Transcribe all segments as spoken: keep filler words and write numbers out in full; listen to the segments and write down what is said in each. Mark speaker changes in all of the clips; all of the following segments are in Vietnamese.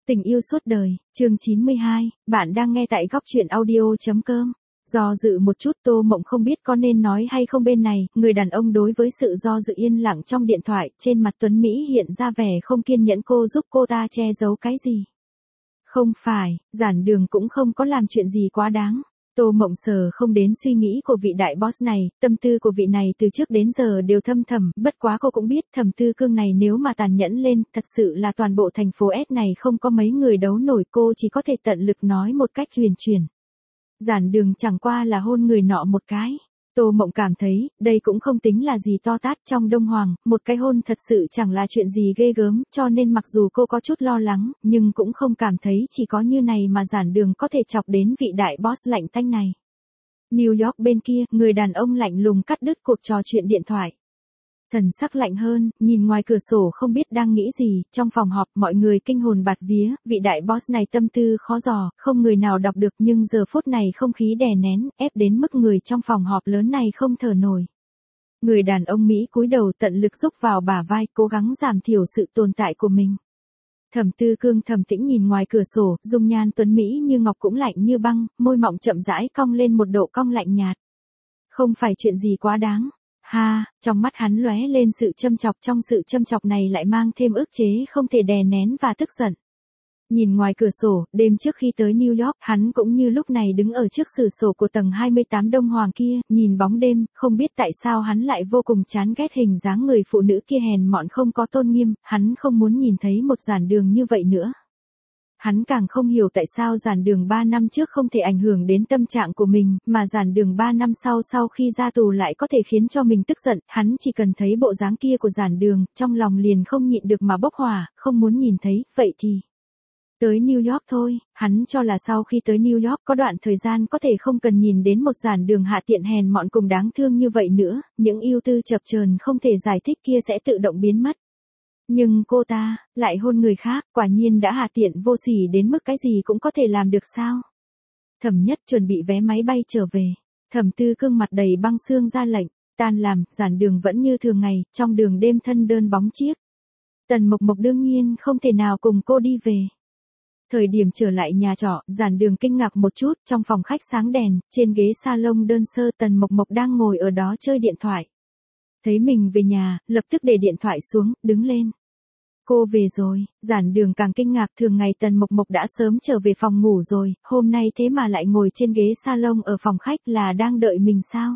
Speaker 1: Tình yêu suốt đời, chương chín mươi hai, bạn đang nghe tại góc truyện audio.com. Do dự một chút Tô Mộng không biết có nên nói hay không bên này, người đàn ông đối với sự do dự yên lặng trong điện thoại, trên mặt Tuấn Mỹ hiện ra vẻ không kiên nhẫn cô giúp cô ta che giấu cái gì. Không phải, giản đường cũng không có làm chuyện gì quá đáng. Tô Mộng sờ không đến suy nghĩ của vị đại boss này, tâm tư của vị này từ trước đến giờ đều thâm thẳm, bất quá cô cũng biết thầm tư cương này nếu mà tàn nhẫn lên, thật sự là toàn bộ thành phố S này không có mấy người đấu nổi, cô chỉ có thể tận lực nói một cách huyền chuyển. Giản đường chẳng qua là hôn người nọ một cái. Tô Mộng cảm thấy, đây cũng không tính là gì to tát trong Đông Hoàng, một cái hôn thật sự chẳng là chuyện gì ghê gớm, cho nên mặc dù cô có chút lo lắng, nhưng cũng không cảm thấy chỉ có như này mà giản đường có thể chọc đến vị đại boss lạnh tanh này. New York bên kia, người đàn ông lạnh lùng cắt đứt cuộc trò chuyện điện thoại. Thần sắc lạnh hơn, nhìn ngoài cửa sổ không biết đang nghĩ gì, trong phòng họp mọi người kinh hồn bạt vía, vị đại boss này tâm tư khó dò, không người nào đọc được nhưng giờ phút này không khí đè nén, ép đến mức người trong phòng họp lớn này không thở nổi. Người đàn ông Mỹ cúi đầu tận lực rúc vào bả vai, cố gắng giảm thiểu sự tồn tại của mình. Thẩm Tư Cương trầm tĩnh nhìn ngoài cửa sổ, dung nhan tuấn Mỹ như ngọc cũng lạnh như băng, môi mọng chậm rãi cong lên một độ cong lạnh nhạt. Không phải chuyện gì quá đáng. Ha, trong mắt hắn lóe lên sự châm chọc, trong sự châm chọc này lại mang thêm ức chế không thể đè nén và tức giận. Nhìn ngoài cửa sổ, đêm trước khi tới New York, hắn cũng như lúc này đứng ở trước cửa sổ của tầng hai mươi tám Đông Hoàng kia, nhìn bóng đêm, không biết tại sao hắn lại vô cùng chán ghét hình dáng người phụ nữ kia hèn mọn không có tôn nghiêm, hắn không muốn nhìn thấy một giản đường như vậy nữa. Hắn càng không hiểu tại sao giản đường ba năm trước không thể ảnh hưởng đến tâm trạng của mình, mà giản đường ba năm sau sau khi ra tù lại có thể khiến cho mình tức giận, hắn chỉ cần thấy bộ dáng kia của giản đường, trong lòng liền không nhịn được mà bốc hỏa, không muốn nhìn thấy, vậy thì... Tới New York thôi, hắn cho là sau khi tới New York có đoạn thời gian có thể không cần nhìn đến một giản đường hạ tiện hèn mọn cùng đáng thương như vậy nữa, những ưu tư chập chờn không thể giải thích kia sẽ tự động biến mất. Nhưng cô ta, lại hôn người khác, quả nhiên đã hạ tiện vô sỉ đến mức cái gì cũng có thể làm được sao? Thẩm Nhất chuẩn bị vé máy bay trở về. Thẩm Tư Cương mặt đầy băng xương ra lệnh, tan làm, giản đường vẫn như thường ngày, trong đường đêm thân đơn bóng chiếc. Tần Mộc Mộc đương nhiên không thể nào cùng cô đi về. Thời điểm trở lại nhà trọ, giản đường kinh ngạc một chút, trong phòng khách sáng đèn, trên ghế salon đơn sơ Tần Mộc Mộc đang ngồi ở đó chơi điện thoại. Thấy mình về nhà, lập tức để điện thoại xuống, đứng lên. Cô về rồi, giản đường càng kinh ngạc, thường ngày Tần Mộc Mộc đã sớm trở về phòng ngủ rồi, hôm nay thế mà lại ngồi trên ghế salon ở phòng khách là đang đợi mình sao?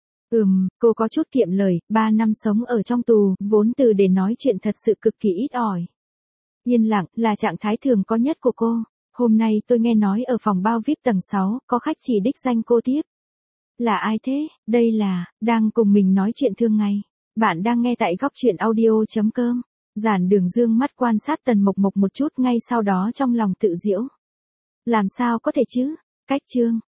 Speaker 1: Ừm, cô có chút kiệm lời, ba năm sống ở trong tù, vốn từ để nói chuyện thật sự cực kỳ ít ỏi. Yên lặng, là trạng thái thường có nhất của cô. Hôm nay tôi nghe nói ở phòng bao vi ai pi tầng sáu, có khách chỉ đích danh cô tiếp. Là ai thế? Đây là, đang cùng mình nói chuyện thường ngày. Bạn đang nghe tại góc truyện audio.com. Giản đường dương mắt quan sát Tần Mộc Mộc một chút ngay sau đó trong lòng tự giễu. Làm sao có thể chứ? Cách chương,